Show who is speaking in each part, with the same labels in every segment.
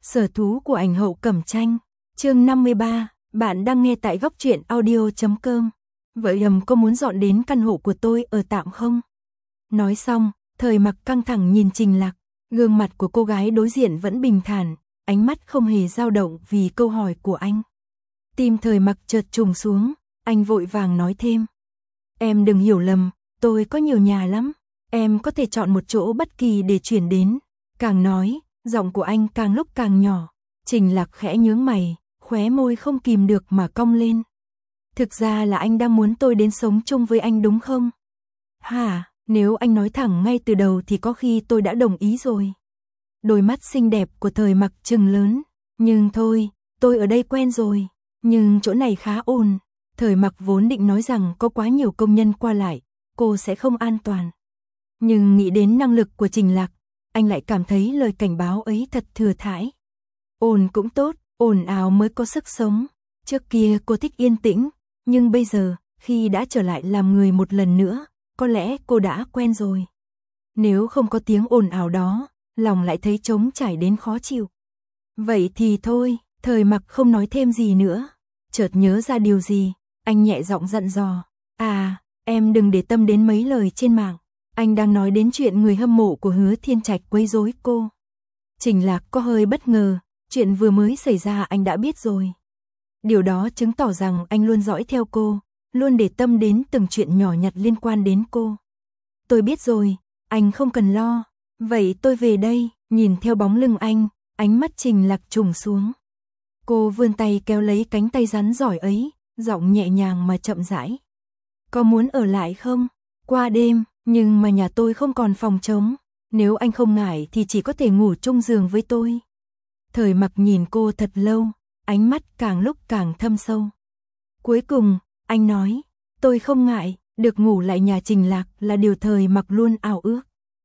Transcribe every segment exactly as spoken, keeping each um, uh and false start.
Speaker 1: Sở thú của ảnh hậu Cẩm Tranh. Chương năm mươi ba, bạn đang nghe tại góc truyện audio chấm com. Vậy ầm có muốn dọn đến căn hộ của tôi ở tạm không? Nói xong, Thời Mặc căng thẳng nhìn Trình Lạc, gương mặt của cô gái đối diện vẫn bình thản, ánh mắt không hề dao động vì câu hỏi của anh. Tim Thời Mặc chợt trùng xuống, anh vội vàng nói thêm. Em đừng hiểu lầm, tôi có nhiều nhà lắm, em có thể chọn một chỗ bất kỳ để chuyển đến. Càng nói, giọng của anh càng lúc càng nhỏ. Trình Lạc khẽ nhướng mày, khóe môi không kìm được mà cong lên. Thực ra là anh đang muốn tôi đến sống chung với anh đúng không? Hả, nếu anh nói thẳng ngay từ đầu thì có khi tôi đã đồng ý rồi. Đôi mắt xinh đẹp của Thời Mặc trừng lớn. Nhưng thôi, tôi ở đây quen rồi. Nhưng chỗ này khá ồn. Thời Mặc vốn định nói rằng có quá nhiều công nhân qua lại, cô sẽ không an toàn. Nhưng nghĩ đến năng lực của Trình Lạc, anh lại cảm thấy lời cảnh báo ấy thật thừa thãi. Ồn cũng tốt, ồn ào mới có sức sống. Trước kia cô thích yên tĩnh, nhưng bây giờ, khi đã trở lại làm người một lần nữa, có lẽ cô đã quen rồi. Nếu không có tiếng ồn ào đó, lòng lại thấy trống trải đến khó chịu. Vậy thì thôi, Thời Mặc không nói thêm gì nữa. Chợt nhớ ra điều gì, anh nhẹ giọng dặn dò. À, em đừng để tâm đến mấy lời trên mạng. Anh đang nói đến chuyện người hâm mộ của Hứa Thiên Trạch quấy rối cô. Trình Lạc có hơi bất ngờ, chuyện vừa mới xảy ra anh đã biết rồi. Điều đó chứng tỏ rằng anh luôn dõi theo cô, luôn để tâm đến từng chuyện nhỏ nhặt liên quan đến cô. Tôi biết rồi, anh không cần lo. Vậy tôi về đây. Nhìn theo bóng lưng anh, ánh mắt Trình Lạc trùng xuống. Cô vươn tay kéo lấy cánh tay rắn giỏi ấy, giọng nhẹ nhàng mà chậm rãi. Có muốn ở lại không? Qua đêm, nhưng mà nhà tôi không còn phòng trống. Nếu anh không ngại thì chỉ có thể ngủ chung giường với tôi. Thời Mặc nhìn cô thật lâu, ánh mắt càng lúc càng thâm sâu. Cuối cùng, anh nói, tôi không ngại, được ngủ lại nhà Trình Lạc là điều Thời Mặc luôn ao ước.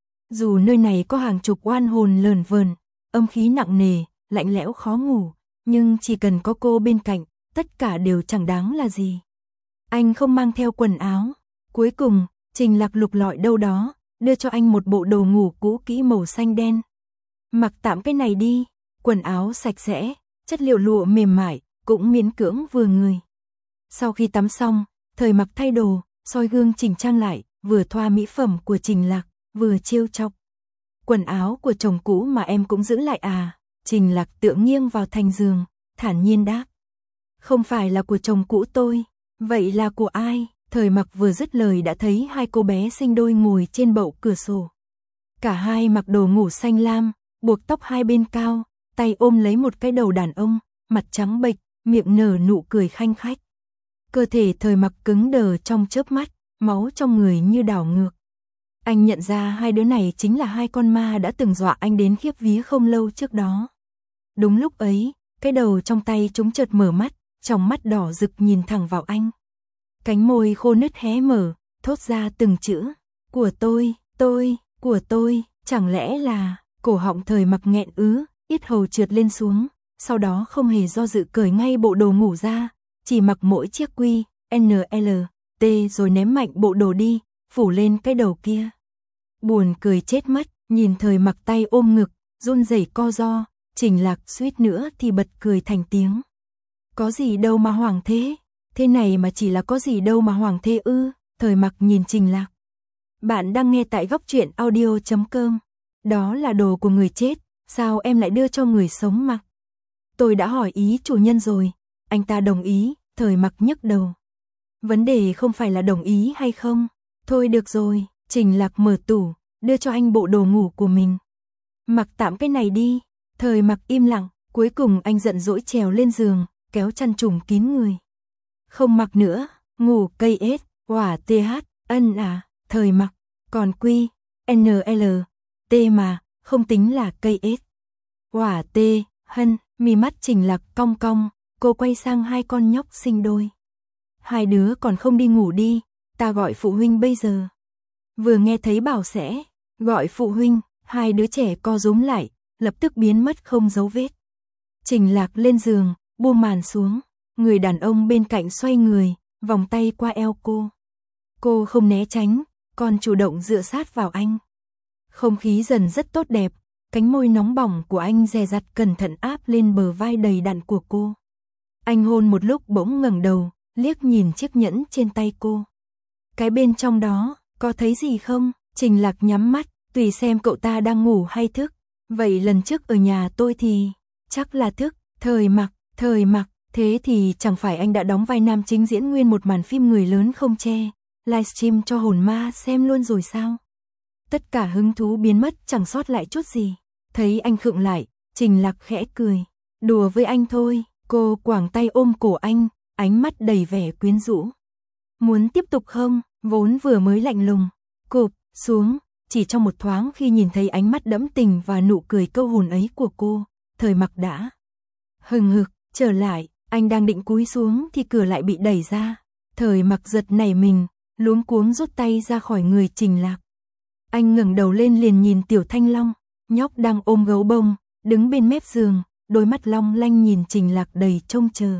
Speaker 1: Dù nơi này có hàng chục oan hồn lờn vờn, âm khí nặng nề, lạnh lẽo khó ngủ, nhưng chỉ cần có cô bên cạnh, tất cả đều chẳng đáng là gì. Anh không mang theo quần áo. Cuối cùng, Trình Lạc lục lọi đâu đó, đưa cho anh một bộ đồ ngủ cũ kỹ màu xanh đen. Mặc tạm cái này đi, quần áo sạch sẽ, chất liệu lụa mềm mại, cũng miễn cưỡng vừa người. Sau khi tắm xong, Thời Mặc thay đồ, soi gương chỉnh trang lại, vừa thoa mỹ phẩm của Trình Lạc, vừa trêu chọc. Quần áo của chồng cũ mà em cũng giữ lại à? Trình Lạc tựa nghiêng vào thành giường, thản nhiên đáp. Không phải là của chồng cũ tôi, vậy là của ai? Thời Mặc vừa dứt lời đã thấy hai cô bé sinh đôi ngồi trên bậu cửa sổ. Cả hai mặc đồ ngủ xanh lam, buộc tóc hai bên cao, tay ôm lấy một cái đầu đàn ông, mặt trắng bệch, miệng nở nụ cười khanh khách. Cơ thể Thời Mặc cứng đờ trong chớp mắt, máu trong người như đảo ngược. Anh nhận ra hai đứa này chính là hai con ma đã từng dọa anh đến khiếp vía không lâu trước đó. Đúng lúc ấy, cái đầu trong tay chúng chợt mở mắt, trong mắt đỏ rực nhìn thẳng vào anh. Cánh môi khô nứt hé mở, thốt ra từng chữ. Của tôi, tôi, của tôi, chẳng lẽ là... Cổ họng Thời Mặc nghẹn ứ, yết hầu trượt lên xuống, sau đó không hề do dự cởi ngay bộ đồ ngủ ra, chỉ mặc mỗi chiếc quy, en lờ, tê rồi ném mạnh bộ đồ đi, phủ lên cái đầu kia. Buồn cười chết mất, nhìn Thời Mặc tay ôm ngực, run rẩy co ro, Trình Lạc suýt nữa thì bật cười thành tiếng. Có gì đâu mà hoảng thế, thế này mà chỉ là có gì đâu mà hoảng thế ư? Thời Mặc nhìn Trình Lạc. Bạn đang nghe tại góc truyện audio chấm com. Đó là đồ của người chết, sao em lại đưa cho người sống mặc? Tôi đã hỏi ý chủ nhân rồi, anh ta đồng ý. Thời Mặc nhấc đầu. Vấn đề không phải là đồng ý hay không. Thôi được rồi, Trình Lạc mở tủ, đưa cho anh bộ đồ ngủ của mình. Mặc tạm cái này đi. Thời Mặc im lặng, cuối cùng anh giận dỗi trèo lên giường, kéo chăn trùm kín người. Không mặc nữa, ngủ cây ết, hỏa th, ân à, Thời Mặc, còn quy, en lờ, t mà, không tính là cây ết. Hỏa t, hân, mi mắt Trình Lạc cong cong, cô quay sang hai con nhóc sinh đôi. Hai đứa còn không đi ngủ đi, ta gọi phụ huynh bây giờ. Vừa nghe thấy bảo sẽ gọi phụ huynh, hai đứa trẻ co rúm lại, lập tức biến mất không dấu vết. Trình Lạc lên giường, buông màn xuống, người đàn ông bên cạnh xoay người, vòng tay qua eo cô. Cô không né tránh, còn chủ động dựa sát vào anh. Không khí dần rất tốt đẹp, cánh môi nóng bỏng của anh dè dặt cẩn thận áp lên bờ vai đầy đặn của cô. Anh hôn một lúc bỗng ngẩng đầu, liếc nhìn chiếc nhẫn trên tay cô. Cái bên trong đó, có thấy gì không? Trình Lạc nhắm mắt, tùy xem cậu ta đang ngủ hay thức. Vậy lần trước ở nhà tôi thì, chắc là thức. Thời Mặc, Thời Mặc, thế thì chẳng phải anh đã đóng vai nam chính diễn nguyên một màn phim người lớn không che, livestream cho hồn ma xem luôn rồi sao? Tất cả hứng thú biến mất chẳng sót lại chút gì. Thấy anh khựng lại, Trình Lạc khẽ cười. Đùa với anh thôi, cô quàng tay ôm cổ anh, ánh mắt đầy vẻ quyến rũ. Muốn tiếp tục không? Vốn vừa mới lạnh lùng, cụp xuống, chỉ trong một thoáng khi nhìn thấy ánh mắt đẫm tình và nụ cười câu hồn ấy của cô, Thời Mặc đã hừng hực trở lại. Anh đang định cúi xuống thì cửa lại bị đẩy ra. Thời Mặc giật nảy mình, luống cuống rút tay ra khỏi người Trình Lạc. Anh ngẩng đầu lên liền nhìn Tiểu Thanh Long, nhóc đang ôm gấu bông, đứng bên mép giường, đôi mắt long lanh nhìn Trình Lạc đầy trông chờ.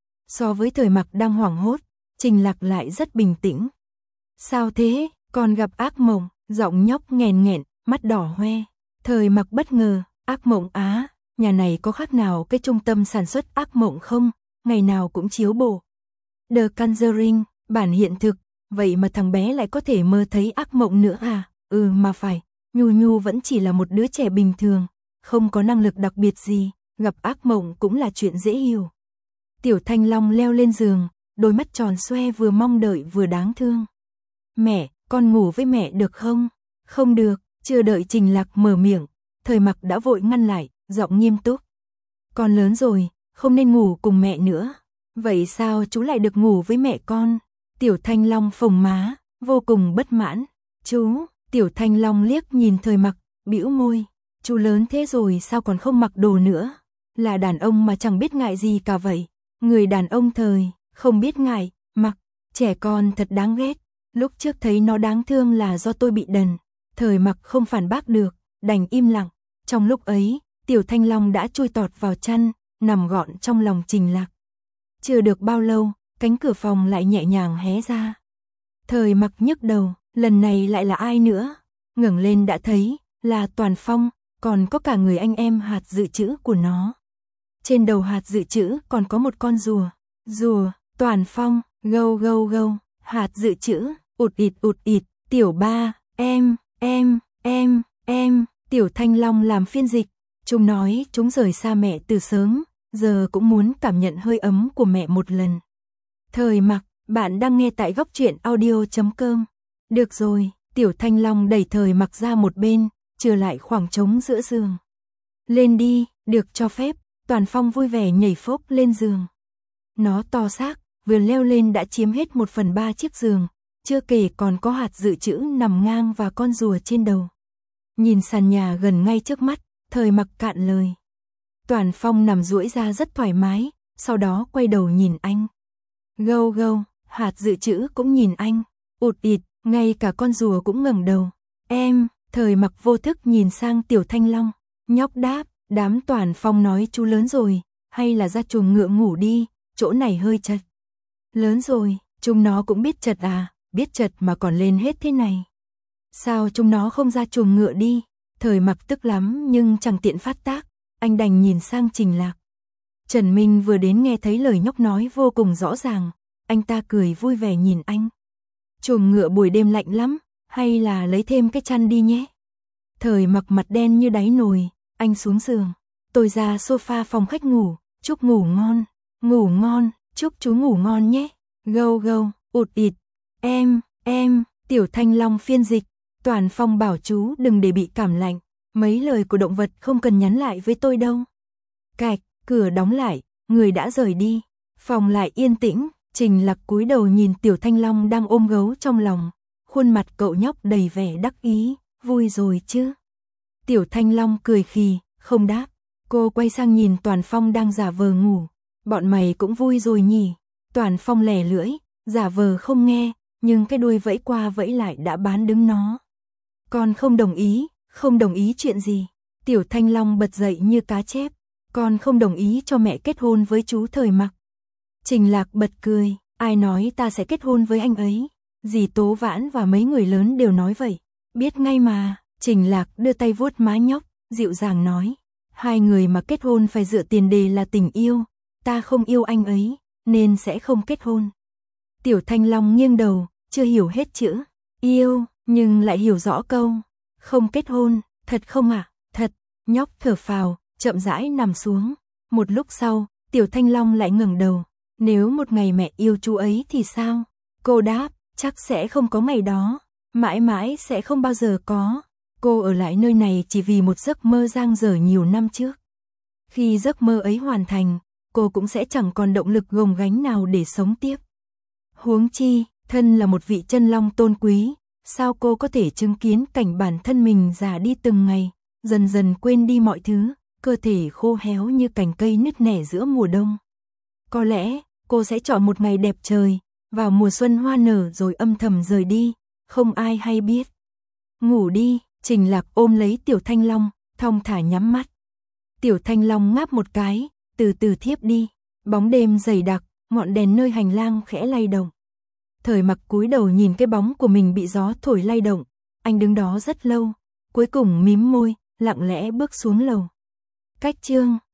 Speaker 1: So với Thời Mặc đang hoảng hốt, Trình Lạc lại rất bình tĩnh. Sao thế, còn gặp ác mộng? Giọng nhóc nghèn nghẹn, mắt đỏ hoe. Thời Mặc bất ngờ, ác mộng á, nhà này có khác nào cái trung tâm sản xuất ác mộng không? Ngày nào cũng chiếu bộ The Conjuring, bản hiện thực, vậy mà thằng bé lại có thể mơ thấy ác mộng nữa à? Ừ mà phải, Nhu Nhu vẫn chỉ là một đứa trẻ bình thường, không có năng lực đặc biệt gì, gặp ác mộng cũng là chuyện dễ hiểu. Tiểu Thanh Long leo lên giường, đôi mắt tròn xoe vừa mong đợi vừa đáng thương. Mẹ, con ngủ với mẹ được không? Không được, chưa đợi Trình Lạc mở miệng, Thời Mặc đã vội ngăn lại, giọng nghiêm túc. Con lớn rồi, không nên ngủ cùng mẹ nữa. Vậy sao chú lại được ngủ với mẹ con? Tiểu Thanh Long phồng má, vô cùng bất mãn. Chú, Tiểu Thanh Long liếc nhìn Thời Mặc, bĩu môi. Chú lớn thế rồi sao còn không mặc đồ nữa? Là đàn ông mà chẳng biết ngại gì cả vậy. Người đàn ông thời, không biết ngại, mặc, trẻ con thật đáng ghét. Lúc trước thấy nó đáng thương là do tôi bị đần. Thời Mặc không phản bác được, đành im lặng. Trong lúc ấy, Tiểu Thanh Long đã chui tọt vào chăn, nằm gọn trong lòng Trình Lạc. Chưa được bao lâu, cánh cửa phòng lại nhẹ nhàng hé ra. Thời Mặc nhức đầu, lần này lại là ai nữa? Ngẩng lên đã thấy, là Toàn Phong, còn có cả người anh em hạt dự trữ của nó. Trên đầu hạt dự trữ còn có một con rùa. Rùa, Toàn Phong, gâu gâu gâu, hạt dự trữ, ụt ịt ụt ịt, Tiểu Ba, em, em, em, em, Tiểu Thanh Long làm phiên dịch. Chúng nói chúng rời xa mẹ từ sớm, giờ cũng muốn cảm nhận hơi ấm của mẹ một lần. Thời Mặc, bạn đang nghe tại góc truyện audio chấm com. Được rồi, Tiểu Thanh Long đẩy Thời Mặc ra một bên, trừ lại khoảng trống giữa giường. Lên đi, được cho phép. Toàn Phong vui vẻ nhảy phốc lên giường. Nó to xác, vừa leo lên đã chiếm hết một phần ba chiếc giường, chưa kể còn có hạt dự trữ nằm ngang và con rùa trên đầu. Nhìn sàn nhà gần ngay trước mắt, Thời Mặc cạn lời. Toàn Phong nằm duỗi ra rất thoải mái, sau đó quay đầu nhìn anh. Gâu gâu, hạt dự trữ cũng nhìn anh, ụt ịt, ngay cả con rùa cũng ngẩng đầu. Em, Thời Mặc vô thức nhìn sang Tiểu Thanh Long, nhóc đáp. Đám Toàn Phong nói chú lớn rồi, hay là ra chuồng ngựa ngủ đi, chỗ này hơi chật. Lớn rồi, chúng nó cũng biết chật à, biết chật mà còn lên hết thế này. Sao chúng nó không ra chuồng ngựa đi? Thời Mặc tức lắm nhưng chẳng tiện phát tác, anh đành nhìn sang Trình Lạc. Trần Minh vừa đến nghe thấy lời nhóc nói vô cùng rõ ràng, anh ta cười vui vẻ nhìn anh. Chuồng ngựa buổi đêm lạnh lắm, hay là lấy thêm cái chăn đi nhé. Thời Mặc mặt đen như đáy nồi. Anh xuống giường, tôi ra sofa phòng khách ngủ, chúc ngủ ngon, ngủ ngon, chúc chú ngủ ngon nhé. Gâu gâu, ụt ịt, em, em, Tiểu Thanh Long phiên dịch. Toàn Phong bảo chú đừng để bị cảm lạnh, mấy lời của động vật không cần nhắn lại với tôi đâu. Cạch, cửa đóng lại, người đã rời đi, phòng lại yên tĩnh. Trình Lạc cúi đầu nhìn Tiểu Thanh Long đang ôm gấu trong lòng, khuôn mặt cậu nhóc đầy vẻ đắc ý, vui rồi chứ. Tiểu Thanh Long cười khì, không đáp. Cô quay sang nhìn Toàn Phong đang giả vờ ngủ. Bọn mày cũng vui rồi nhỉ? Toàn Phong lẻ lưỡi, giả vờ không nghe, nhưng cái đuôi vẫy qua vẫy lại đã bán đứng nó. Con không đồng ý, không đồng ý chuyện gì? Tiểu Thanh Long bật dậy như cá chép. Con không đồng ý cho mẹ kết hôn với chú Thời Mặc. Trình Lạc bật cười, ai nói ta sẽ kết hôn với anh ấy? Dì Tố Vãn và mấy người lớn đều nói vậy. Biết ngay mà. Trình Lạc đưa tay vuốt má nhóc, dịu dàng nói. Hai người mà kết hôn phải dựa tiền đề là tình yêu, ta không yêu anh ấy, nên sẽ không kết hôn. Tiểu Thanh Long nghiêng đầu, chưa hiểu hết chữ yêu, nhưng lại hiểu rõ câu không kết hôn, thật không ạ? À? Thật, nhóc thở phào, chậm rãi nằm xuống. Một lúc sau, Tiểu Thanh Long lại ngẩng đầu, nếu một ngày mẹ yêu chú ấy thì sao? Cô đáp, chắc sẽ không có ngày đó, mãi mãi sẽ không bao giờ có. Cô ở lại nơi này chỉ vì một giấc mơ dang dở nhiều năm trước. Khi giấc mơ ấy hoàn thành, cô cũng sẽ chẳng còn động lực gồng gánh nào để sống tiếp. Huống chi, thân là một vị chân long tôn quý, sao cô có thể chứng kiến cảnh bản thân mình già đi từng ngày, dần dần quên đi mọi thứ, cơ thể khô héo như cành cây nứt nẻ giữa mùa đông. Có lẽ, cô sẽ chọn một ngày đẹp trời, vào mùa xuân hoa nở rồi âm thầm rời đi, không ai hay biết. Ngủ đi, Trình Lạc ôm lấy Tiểu Thanh Long, thong thả nhắm mắt. Tiểu Thanh Long ngáp một cái, từ từ thiếp đi. Bóng đêm dày đặc, ngọn đèn nơi hành lang khẽ lay động. Thời Mặc cúi đầu nhìn cái bóng của mình bị gió thổi lay động, anh đứng đó rất lâu, cuối cùng mím môi, lặng lẽ bước xuống lầu. Cách chương